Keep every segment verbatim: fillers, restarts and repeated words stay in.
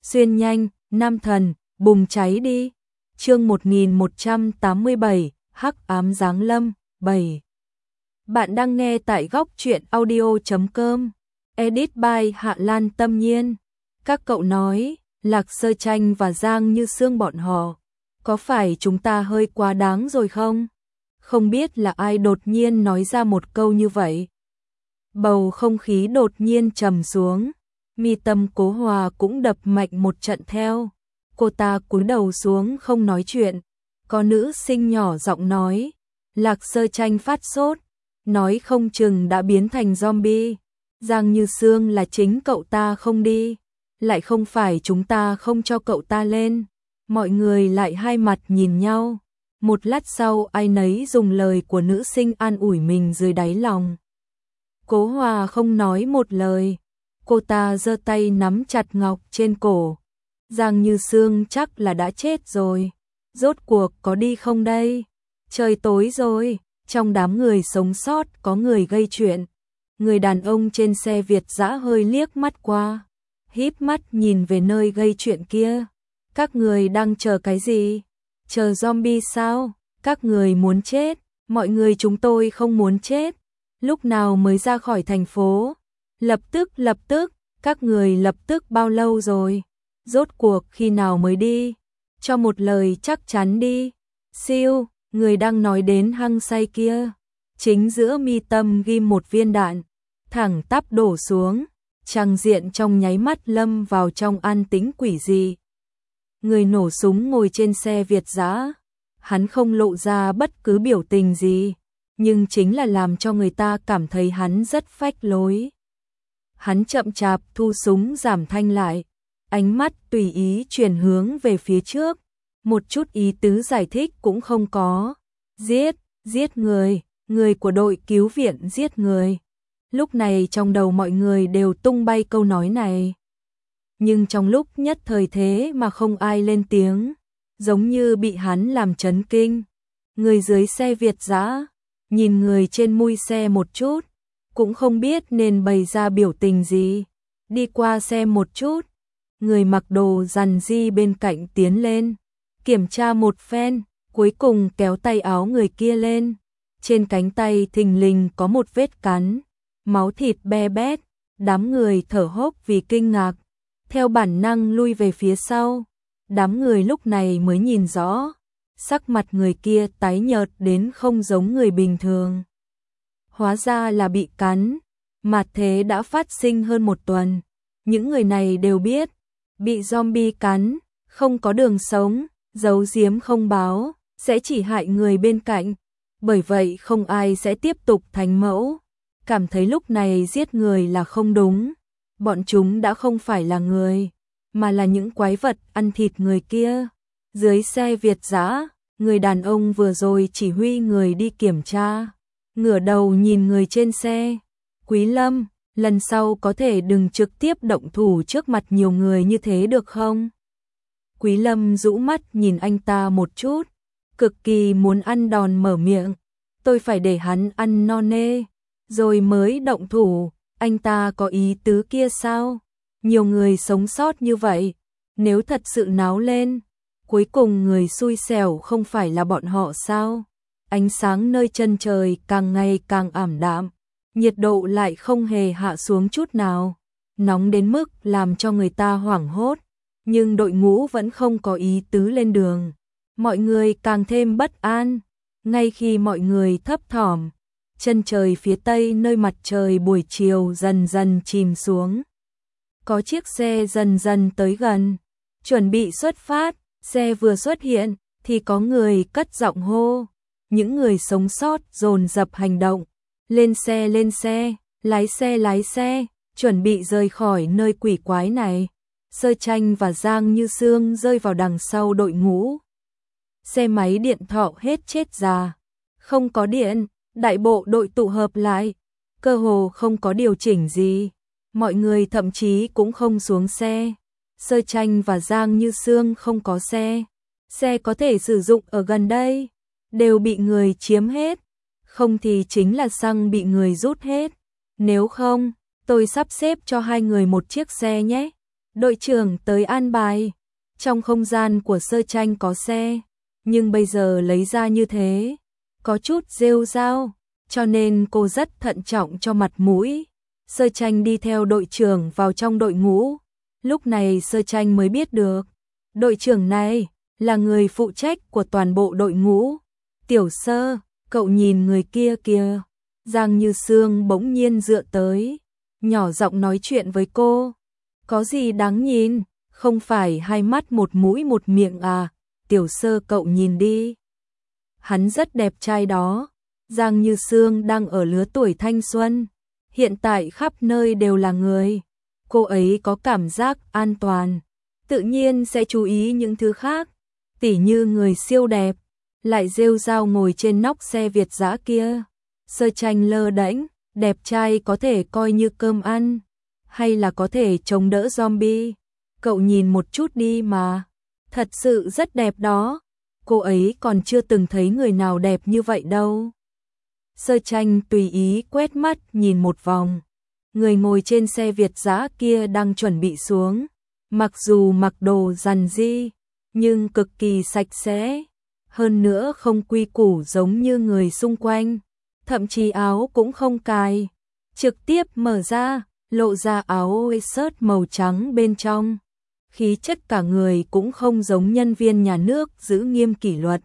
xuyên nhanh, nam thần, bùng cháy đi. Chương một nghìn một trăm tám mươi bảy, Hắc ám giáng lâm, bảy. Bạn đang nghe tại góc truyện audio chấm com. Edit by Hạ Lan Tâm Nhiên. Các cậu nói, Lạc Sơ Tranh và Giang Như Sương bọn họ, có phải chúng ta hơi quá đáng rồi không? Không biết là ai đột nhiên nói ra một câu như vậy. Bầu không khí đột nhiên trầm xuống, mi tâm Cố Hòa cũng đập mạnh một trận theo. Cô ta cúi đầu xuống không nói chuyện. Có nữ sinh nhỏ giọng nói, Lạc Sơ Tranh phát sốt, nói không chừng đã biến thành zombie. Giang Như Sương là chính cậu ta không đi, lại không phải chúng ta không cho cậu ta lên. Mọi người lại hai mặt nhìn nhau. Một lát sau ai nấy dùng lời của nữ sinh an ủi mình dưới đáy lòng. Cố Hòa không nói một lời. Cô ta giơ tay nắm chặt ngọc trên cổ. Giang Như Sương chắc là đã chết rồi. Rốt cuộc có đi không đây? Trời tối rồi. Trong đám người sống sót có người gây chuyện. Người đàn ông trên xe Việt dã hơi liếc mắt qua, híp mắt nhìn về nơi gây chuyện kia. Các người đang chờ cái gì? Chờ zombie sao? Các người muốn chết? Mọi người chúng tôi không muốn chết. Lúc nào mới ra khỏi thành phố? Lập tức, lập tức. Các người lập tức bao lâu rồi? Rốt cuộc khi nào mới đi? Cho một lời chắc chắn đi. Siêu, người đang nói đến hăng say kia. Chính giữa mi tâm ghim một viên đạn, thẳng tắp đổ xuống. Tràng diện trong nháy mắt lâm vào trong an tĩnh quỷ dị. Người nổ súng ngồi trên xe Việt dã, hắn không lộ ra bất cứ biểu tình gì, nhưng chính là làm cho người ta cảm thấy hắn rất phách lối. Hắn chậm chạp thu súng giảm thanh lại, ánh mắt tùy ý chuyển hướng về phía trước, một chút ý tứ giải thích cũng không có. Giết, giết người, người của đội cứu viện giết người. Lúc này trong đầu mọi người đều tung bay câu nói này. Nhưng trong lúc nhất thời thế mà không ai lên tiếng, giống như bị hắn làm chấn kinh. Người dưới xe Việt dã nhìn người trên mui xe một chút, cũng không biết nên bày ra biểu tình gì. Đi qua xem một chút, người mặc đồ rằn ri bên cạnh tiến lên, kiểm tra một phen, cuối cùng kéo tay áo người kia lên. Trên cánh tay thình lình có một vết cắn, máu thịt be bét, đám người thở hốc vì kinh ngạc, theo bản năng lui về phía sau. Đám người lúc này mới nhìn rõ, sắc mặt người kia tái nhợt đến không giống người bình thường. Hóa ra là bị cắn, mạt thế đã phát sinh hơn một tuần. Những người này đều biết, bị zombie cắn, không có đường sống, giấu giếm không báo, sẽ chỉ hại người bên cạnh. Bởi vậy không ai sẽ tiếp tục thánh mẫu, cảm thấy lúc này giết người là không đúng. Bọn chúng đã không phải là người, mà là những quái vật ăn thịt người kia. Dưới xe Việt dã, người đàn ông vừa rồi chỉ huy người đi kiểm tra, ngửa đầu nhìn người trên xe. Quý Lâm, lần sau có thể đừng trực tiếp động thủ trước mặt nhiều người như thế được không? Quý Lâm rũ mắt nhìn anh ta một chút, cực kỳ muốn ăn đòn mở miệng. Tôi phải để hắn ăn no nê, rồi mới động thủ. Anh ta có ý tứ kia sao? Nhiều người sống sót như vậy, nếu thật sự náo lên, cuối cùng người xui xẻo không phải là bọn họ sao? Ánh sáng nơi chân trời càng ngày càng ảm đạm, nhiệt độ lại không hề hạ xuống chút nào, nóng đến mức làm cho người ta hoảng hốt, nhưng đội ngũ vẫn không có ý tứ lên đường. Mọi người càng thêm bất an. Ngay khi mọi người thấp thỏm, chân trời phía tây nơi mặt trời buổi chiều dần dần chìm xuống. Có chiếc xe dần dần tới gần, chuẩn bị xuất phát. Xe vừa xuất hiện thì có người cất giọng hô. Những người sống sót dồn dập hành động. Lên xe, lên xe, lái xe, lái xe, chuẩn bị rời khỏi nơi quỷ quái này. Sơ Tranh và Giang Như Sương rơi vào đằng sau đội ngũ. Xe máy điện thọ hết chết già, không có điện, đại bộ đội tụ hợp lại, cơ hồ không có điều chỉnh gì. Mọi người thậm chí cũng không xuống xe. Sơ Tranh và Giang Như Sương không có xe. Xe có thể sử dụng ở gần đây, đều bị người chiếm hết. Không thì chính là xăng bị người rút hết. Nếu không, tôi sắp xếp cho hai người một chiếc xe nhé. Đội trưởng tới an bài. Trong không gian của Sơ Tranh có xe, nhưng bây giờ lấy ra như thế, có chút rêu rao, cho nên cô rất thận trọng cho mặt mũi. Sơ Tranh đi theo đội trưởng vào trong đội ngũ. Lúc này Sơ Tranh mới biết được, đội trưởng này là người phụ trách của toàn bộ đội ngũ. Tiểu Sơ, cậu nhìn người kia kìa. Giang Như Sương bỗng nhiên dựa tới, nhỏ giọng nói chuyện với cô. Có gì đáng nhìn, không phải hai mắt một mũi một miệng à, Tiểu Sơ cậu nhìn đi. Hắn rất đẹp trai đó. Giang Như Sương đang ở lứa tuổi thanh xuân, hiện tại khắp nơi đều là người. Cô ấy có cảm giác an toàn, tự nhiên sẽ chú ý những thứ khác, tỉ như người siêu đẹp, lại rêu rao ngồi trên nóc xe Việt dã kia. Sơ Tranh lơ đễnh, đẹp trai có thể coi như cơm ăn, hay là có thể chống đỡ zombie. Cậu nhìn một chút đi mà, thật sự rất đẹp đó. Cô ấy còn chưa từng thấy người nào đẹp như vậy đâu. Sơ Tranh tùy ý quét mắt nhìn một vòng. Người ngồi trên xe Việt dã kia đang chuẩn bị xuống. Mặc dù mặc đồ rằn ri, nhưng cực kỳ sạch sẽ. Hơn nữa không quy củ giống như người xung quanh. Thậm chí áo cũng không cài, trực tiếp mở ra, lộ ra áo sớt màu trắng bên trong. Khí chất cả người cũng không giống nhân viên nhà nước giữ nghiêm kỷ luật.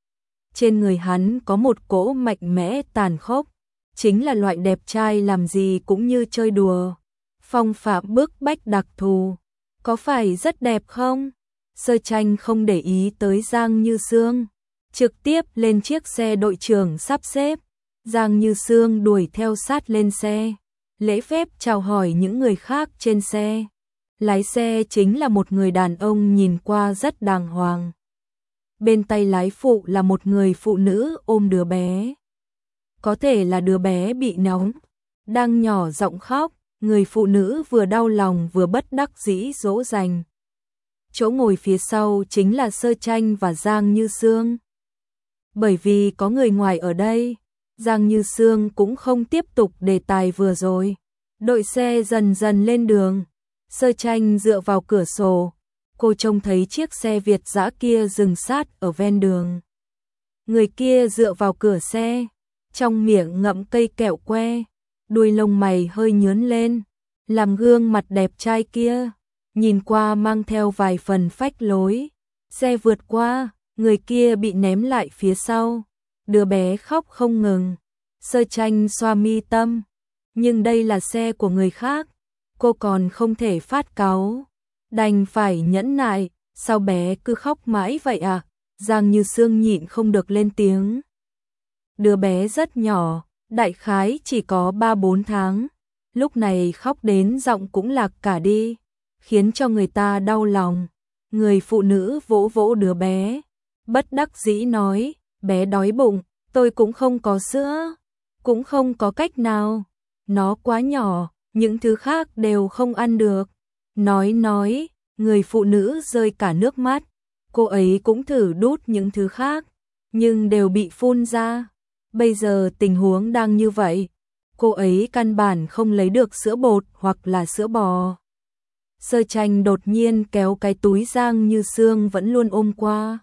Trên người hắn có một cỗ mạnh mẽ tàn khốc, chính là loại đẹp trai làm gì cũng như chơi đùa. Phong phạm bức bách đặc thù, có phải rất đẹp không? Sơ Tranh không để ý tới Giang Như Sương, trực tiếp lên chiếc xe đội trưởng sắp xếp. Giang Như Sương đuổi theo sát lên xe, lễ phép chào hỏi những người khác trên xe. Lái xe chính là một người đàn ông nhìn qua rất đàng hoàng. Bên tay lái phụ là một người phụ nữ ôm đứa bé. Có thể là đứa bé bị nóng, đang nhỏ giọng khóc, người phụ nữ vừa đau lòng vừa bất đắc dĩ dỗ dành. Chỗ ngồi phía sau chính là Sơ Tranh và Giang Như Sương. Bởi vì có người ngoài ở đây, Giang Như Sương cũng không tiếp tục đề tài vừa rồi. Đội xe dần dần lên đường. Sơ Tranh dựa vào cửa sổ, cô trông thấy chiếc xe Việt dã kia dừng sát ở ven đường. Người kia dựa vào cửa xe, trong miệng ngậm cây kẹo que, đuôi lông mày hơi nhướn lên, làm gương mặt đẹp trai kia, nhìn qua mang theo vài phần phách lối. Xe vượt qua, người kia bị ném lại phía sau, đứa bé khóc không ngừng. Sơ Tranh xoa mi tâm, nhưng đây là xe của người khác, cô còn không thể phát cáu, đành phải nhẫn nại. Sao bé cứ khóc mãi vậy à? Giang Như Sương nhịn không được lên tiếng. Đứa bé rất nhỏ, đại khái chỉ có ba bốn tháng, lúc này khóc đến giọng cũng lạc cả đi, khiến cho người ta đau lòng. Người phụ nữ vỗ vỗ đứa bé, bất đắc dĩ nói, bé đói bụng, tôi cũng không có sữa, cũng không có cách nào, nó quá nhỏ, những thứ khác đều không ăn được. Nói nói, người phụ nữ rơi cả nước mắt, cô ấy cũng thử đút những thứ khác, nhưng đều bị phun ra. Bây giờ tình huống đang như vậy, cô ấy căn bản không lấy được sữa bột hoặc là sữa bò. Sơ Tranh đột nhiên kéo cái túi Giang Như Sương vẫn luôn ôm qua,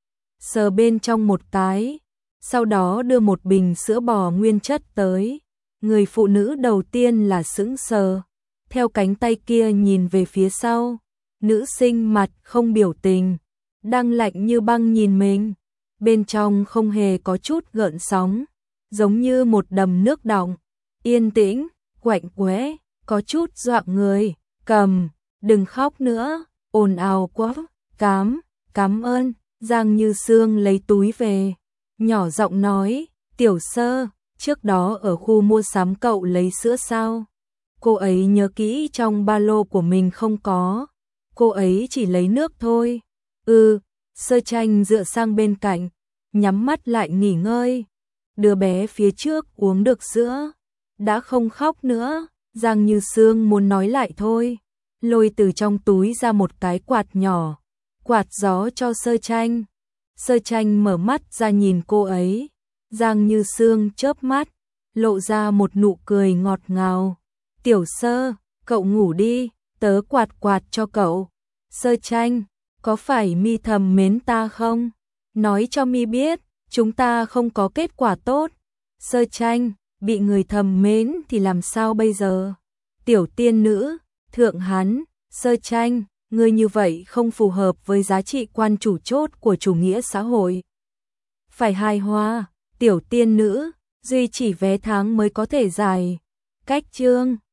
sờ bên trong một cái, sau đó đưa một bình sữa bò nguyên chất tới. Người phụ nữ đầu tiên là sững sờ, theo cánh tay kia nhìn về phía sau, nữ sinh mặt không biểu tình, đang lạnh như băng nhìn mình, bên trong không hề có chút gợn sóng, giống như một đầm nước đọng, yên tĩnh, quạnh quẽ, có chút dọa người. Cầm, đừng khóc nữa, ồn ào quá, cám, cảm ơn. Giang Như Sương lấy túi về, nhỏ giọng nói, Tiểu Sơ, trước đó ở khu mua sắm cậu lấy sữa sao? Cô ấy nhớ kỹ trong ba lô của mình không có, cô ấy chỉ lấy nước thôi. Ừ, Sơ Tranh dựa sang bên cạnh, nhắm mắt lại nghỉ ngơi. Đứa bé phía trước uống được sữa, đã không khóc nữa. Giang Như Sương muốn nói lại thôi, lôi từ trong túi ra một cái quạt nhỏ, quạt gió cho Sơ Tranh. Sơ Tranh mở mắt ra nhìn cô ấy, Giang Như Sương chớp mắt, lộ ra một nụ cười ngọt ngào. Tiểu Sơ, cậu ngủ đi, tớ quạt quạt cho cậu. Sơ tranh, có phải mi thầm mến ta không? Nói cho mi biết, chúng ta không có kết quả tốt. Sơ tranh, bị người thầm mến thì làm sao bây giờ? Tiểu tiên nữ, thượng hắn, sơ tranh, ngươi như vậy không phù hợp với giá trị quan chủ chốt của chủ nghĩa xã hội. Phải hài hòa, tiểu tiên nữ, duy chỉ vé tháng mới có thể giải. Cách chương